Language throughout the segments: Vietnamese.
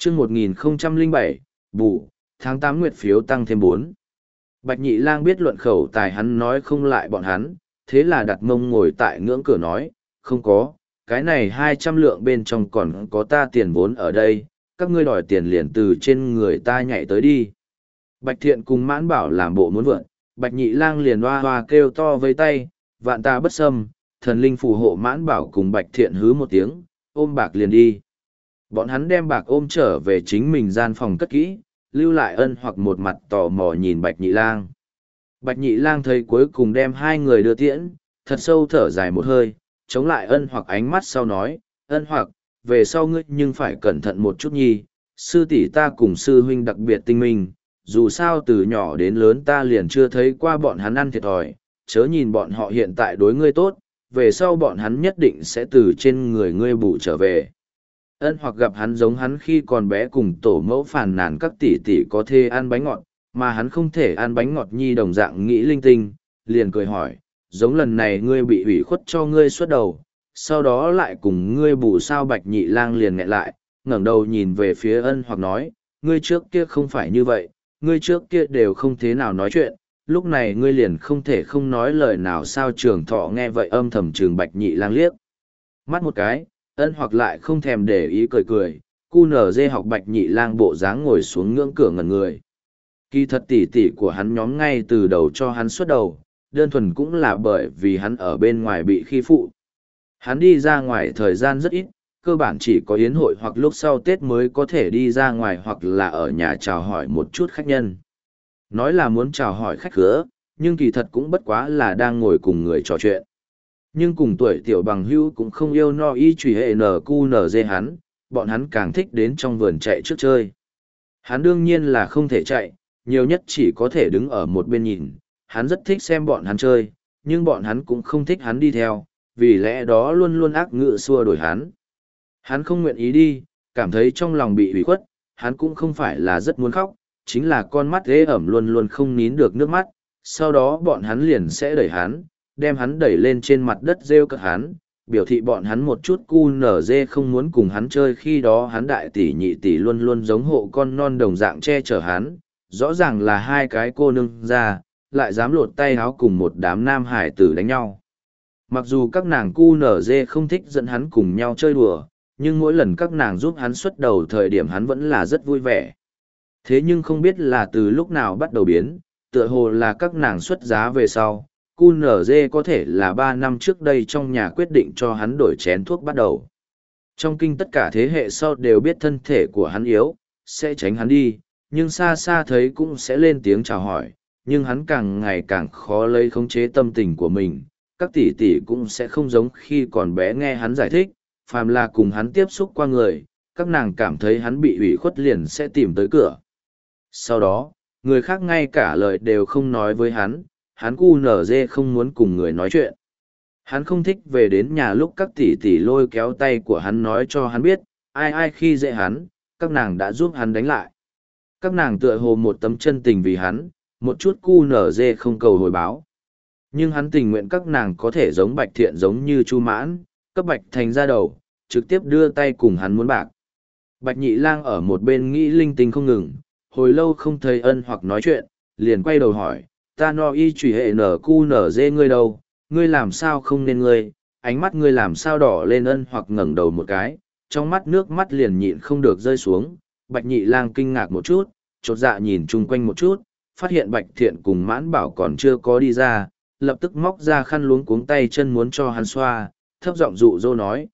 chương 1007, bù, tháng 8 nguyệt phiếu tăng thêm 4. Bạch Nhị Lang biết luận khẩu tài hắn nói không lại bọn hắn, thế là đặt mông ngồi tại ngưỡng cửa nói, không có, cái này 200 lượng bên trong còn có ta tiền vốn ở đây, các ngươi đòi tiền liền từ trên người ta nhảy tới đi. Bạch Thiện cùng Mãn Bảo làm bộ muốn vượn, Bạch Nhị Lang liền hoa hoa kêu to với tay, vạn ta bất xâm, thần linh phù hộ. Mãn Bảo cùng Bạch Thiện hứ một tiếng, ôm bạc liền đi. Bọn hắn đem bạc ôm trở về chính mình gian phòng cất kỹ, lưu lại Ân Hoặc một mặt tò mò nhìn Bạch Nhị Lang. Bạch Nhị Lang thấy cuối cùng đem hai người đưa tiễn, thật sâu thở dài một hơi, chống lại Ân Hoặc ánh mắt sau nói, Ân Hoặc, về sau ngươi nhưng phải cẩn thận một chút nhi, sư tỷ ta cùng sư huynh đặc biệt tinh minh, dù sao từ nhỏ đến lớn ta liền chưa thấy qua bọn hắn ăn thiệt thòi, chớ nhìn bọn họ hiện tại đối ngươi tốt, về sau bọn hắn nhất định sẽ từ trên người ngươi bù trở về. Ân Hoặc gặp hắn giống hắn khi còn bé cùng tổ mẫu phàn nàn các tỷ tỷ có thể ăn bánh ngọt, mà hắn không thể ăn bánh ngọt nhi đồng dạng nghĩ linh tinh, liền cười hỏi, giống lần này ngươi bị ủy khuất cho ngươi xuất đầu, sau đó lại cùng ngươi bù sao. Bạch Nhị Lang liền nghẹn lại, ngẩng đầu nhìn về phía Ân Hoặc nói, ngươi trước kia không phải như vậy, ngươi trước kia đều không thế nào nói chuyện, lúc này ngươi liền không thể không nói lời nào sao. Trường Thọ nghe vậy âm thầm trừng Bạch Nhị Lang liếc mắt một cái, Ân Hoặc lại không thèm để ý cười cười, cu nở dê học Bạch Nhị Lang bộ dáng ngồi xuống ngưỡng cửa ngẩn người. Kỳ thật tỷ tỷ của hắn nhóm ngay từ đầu cho hắn xuất đầu, đơn thuần cũng là bởi vì hắn ở bên ngoài bị khi phụ. Hắn đi ra ngoài thời gian rất ít, cơ bản chỉ có yến hội hoặc lúc sau Tết mới có thể đi ra ngoài hoặc là ở nhà chào hỏi một chút khách nhân. Nói là muốn chào hỏi khách khứa, nhưng kỳ thật cũng bất quá là đang ngồi cùng người trò chuyện. Nhưng cùng tuổi tiểu bằng hữu cũng không yêu no y trùy hệ nở cu nở dê hắn, bọn hắn càng thích đến trong vườn chạy trước chơi. Hắn đương nhiên là không thể chạy, nhiều nhất chỉ có thể đứng ở một bên nhìn. Hắn rất thích xem bọn hắn chơi, nhưng bọn hắn cũng không thích hắn đi theo, vì lẽ đó luôn luôn ác ngự xua đuổi hắn. Hắn không nguyện ý đi, cảm thấy trong lòng bị ủy khuất, hắn cũng không phải là rất muốn khóc, chính là con mắt ghê ẩm luôn luôn không nín được nước mắt, sau đó bọn hắn liền sẽ đẩy hắn, đem hắn đẩy lên trên mặt đất rêu cợt hắn, biểu thị bọn hắn một chút cu nở dê không muốn cùng hắn chơi. Khi đó hắn đại tỷ nhị tỷ luôn luôn giống hộ con non đồng dạng che chở hắn, rõ ràng là hai cái cô nương ra, lại dám lột tay áo cùng một đám nam hải tử đánh nhau. Mặc dù các nàng cu nở dê không thích dẫn hắn cùng nhau chơi đùa, nhưng mỗi lần các nàng giúp hắn xuất đầu thời điểm hắn vẫn là rất vui vẻ. Thế nhưng không biết là từ lúc nào bắt đầu biến, tựa hồ là các nàng xuất giá về sau, cu nở dê có thể là 3 năm trước đây trong nhà quyết định cho hắn đổi chén thuốc bắt đầu. Trong kinh tất cả thế hệ sau đều biết thân thể của hắn yếu, sẽ tránh hắn đi, nhưng xa xa thấy cũng sẽ lên tiếng chào hỏi, nhưng hắn càng ngày càng khó lấy khống chế tâm tình của mình. Các tỷ tỷ cũng sẽ không giống khi còn bé nghe hắn giải thích, phàm là cùng hắn tiếp xúc qua người, các nàng cảm thấy hắn bị ủy khuất liền sẽ tìm tới cửa. Sau đó, người khác ngay cả lời đều không nói với hắn cu nở dê không muốn cùng người nói chuyện. Hắn không thích về đến nhà lúc các tỷ tỷ lôi kéo tay của hắn nói cho hắn biết, ai khi dễ hắn, các nàng đã giúp hắn đánh lại. Các nàng tựa hồ một tấm chân tình vì hắn, một chút cu nở dê không cầu hồi báo. Nhưng hắn tình nguyện các nàng có thể giống Bạch Thiện giống như Chu Mãn, cấp Bạch Thành ra đầu, trực tiếp đưa tay cùng hắn muốn bạc. Bạch Nhị Lang ở một bên nghĩ linh tinh không ngừng, hồi lâu không thấy Ân Hoặc nói chuyện, liền quay đầu hỏi, ta no y trùy hệ nở cu nở dê ngươi đâu, ngươi làm sao không nên ngươi, ánh mắt ngươi làm sao đỏ lên. Ân Hoặc ngẩng đầu một cái, trong mắt nước mắt liền nhịn không được rơi xuống. Bạch Nhị Lang kinh ngạc một chút, chột dạ nhìn chung quanh một chút, phát hiện Bạch Thiện cùng Mãn Bảo còn chưa có đi ra, lập tức móc ra khăn luống cuống tay chân muốn cho hắn xoa, thấp giọng dụ dỗ nói,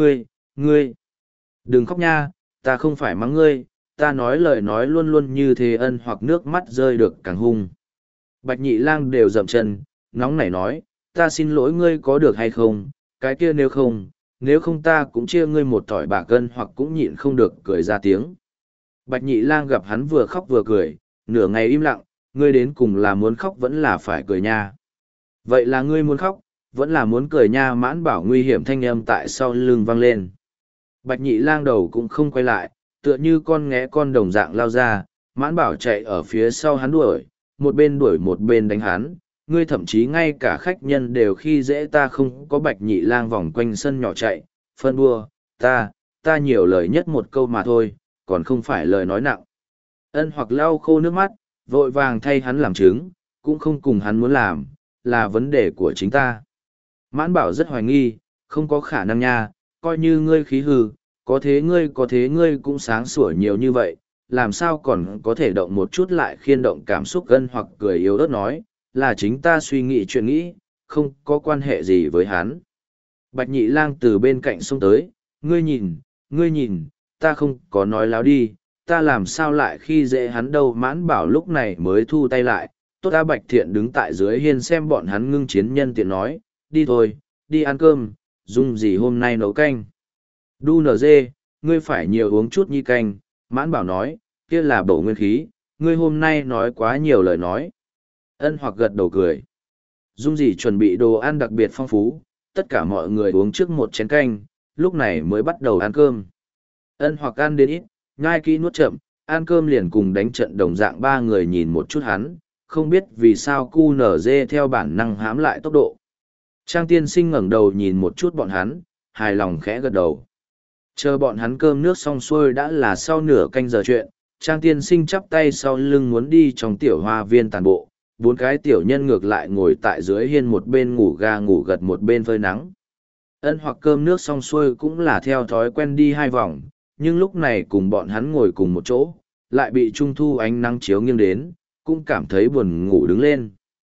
ngươi, đừng khóc nha, ta không phải mắng ngươi, ta nói lời nói luôn luôn như thế. Ân Hoặc nước mắt rơi được càng hung. Bạch Nhị Lang đều dậm chân, nóng nảy nói, ta xin lỗi ngươi có được hay không, cái kia nếu không ta cũng chia ngươi một tỏi bạc. Ân Hoặc cũng nhịn không được cười ra tiếng. Bạch Nhị Lang gặp hắn vừa khóc vừa cười, nửa ngày im lặng, ngươi đến cùng là muốn khóc vẫn là phải cười nha. Vậy là ngươi muốn khóc, vẫn là muốn cười nha. Mãn Bảo nguy hiểm thanh âm tại sau lưng vang lên. Bạch Nhị Lang đầu cũng không quay lại, tựa như con nghé con đồng dạng lao ra, Mãn Bảo chạy ở phía sau hắn đuổi một bên đánh hắn, ngươi thậm chí ngay cả khách nhân đều khi dễ ta không có. Bạch Nhị Lang vòng quanh sân nhỏ chạy, phân bua, ta nhiều lời nhất một câu mà thôi, còn không phải lời nói nặng. Ân Hoặc lau khô nước mắt, vội vàng thay hắn làm chứng, cũng không cùng hắn muốn làm, là vấn đề của chính ta. Mãn Bảo rất hoài nghi, không có khả năng nha, coi như ngươi khí hư, có thế ngươi cũng sáng sủa nhiều như vậy, làm sao còn có thể động một chút lại khiên động cảm xúc. Ân Hoặc cười yếu ớt nói, là chính ta suy nghĩ chuyện nghĩ, không có quan hệ gì với hắn. Bạch Nhị Lang từ bên cạnh xông tới, ngươi nhìn, ta không có nói láo đi, ta làm sao lại khi dễ hắn đâu. Mãn Bảo lúc này mới thu tay lại, tốt ta. Bạch Thiện đứng tại dưới hiên xem bọn hắn ngưng chiến nhân tiện nói, đi thôi, đi ăn cơm, Dung gì hôm nay nấu canh. Đu nở dê, ngươi phải nhiều uống chút nhi canh. Mãn Bảo nói, kia là bổ nguyên khí, ngươi hôm nay nói quá nhiều lời nói. Ân Hoặc gật đầu cười. Dung gì chuẩn bị đồ ăn đặc biệt phong phú, tất cả mọi người uống trước một chén canh, lúc này mới bắt đầu ăn cơm. Ân Hoặc ăn đến ít, nhai kỹ nuốt chậm, ăn cơm liền cùng đánh trận đồng dạng. Ba người nhìn một chút hắn, không biết vì sao cu nở dê theo bản năng hãm lại tốc độ. Trang Tiên Sinh ngẩng đầu nhìn một chút bọn hắn, hài lòng khẽ gật đầu. Chờ bọn hắn cơm nước xong xuôi đã là sau nửa canh giờ chuyện, Trang Tiên Sinh chắp tay sau lưng muốn đi trong tiểu hoa viên tàn bộ, bốn cái tiểu nhân ngược lại ngồi tại dưới hiên, một bên ngủ ga ngủ gật một bên phơi nắng. Ân Hoặc cơm nước xong xuôi cũng là theo thói quen đi 2 vòng, nhưng lúc này cùng bọn hắn ngồi cùng một chỗ, lại bị trung thu ánh nắng chiếu nghiêng đến, cũng cảm thấy buồn ngủ đứng lên.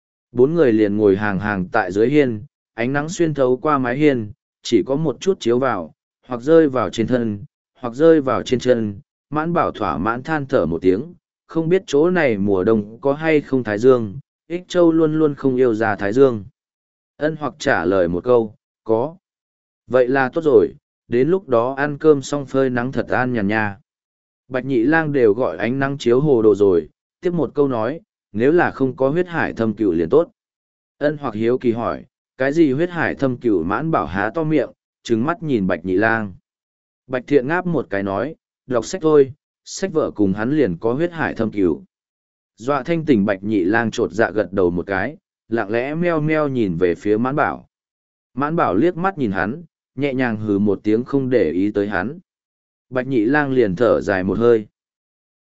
4 người liền ngồi hàng hàng tại dưới hiên, ánh nắng xuyên thấu qua mái hiên, chỉ có một chút chiếu vào, hoặc rơi vào trên thân, hoặc rơi vào trên chân. Mãn Bảo thỏa mãn than thở một tiếng, không biết chỗ này mùa đông có hay không thái dương, Ích Châu luôn luôn không yêu ra thái dương. Ân Hoặc trả lời một câu, có. Vậy là tốt rồi, đến lúc đó ăn cơm xong phơi nắng thật an nhàn nha. Bạch Nhị Lang đều gọi ánh nắng chiếu hồ đồ rồi, tiếp một câu nói, nếu là không có huyết hải thâm cửu liền tốt. Ân Hoặc hiếu kỳ hỏi, cái gì huyết hải thâm cửu? Mãn Bảo há to miệng, trừng mắt nhìn Bạch Nhị Lang. Bạch Thiện ngáp một cái nói, đọc sách thôi, sách vợ cùng hắn liền có huyết hải thâm cửu. Dọa thanh tỉnh Bạch Nhị Lang trột dạ gật đầu một cái, lặng lẽ meo meo nhìn về phía Mãn Bảo. Mãn Bảo liếc mắt nhìn hắn, nhẹ nhàng hừ một tiếng không để ý tới hắn. Bạch Nhị Lang liền thở dài một hơi.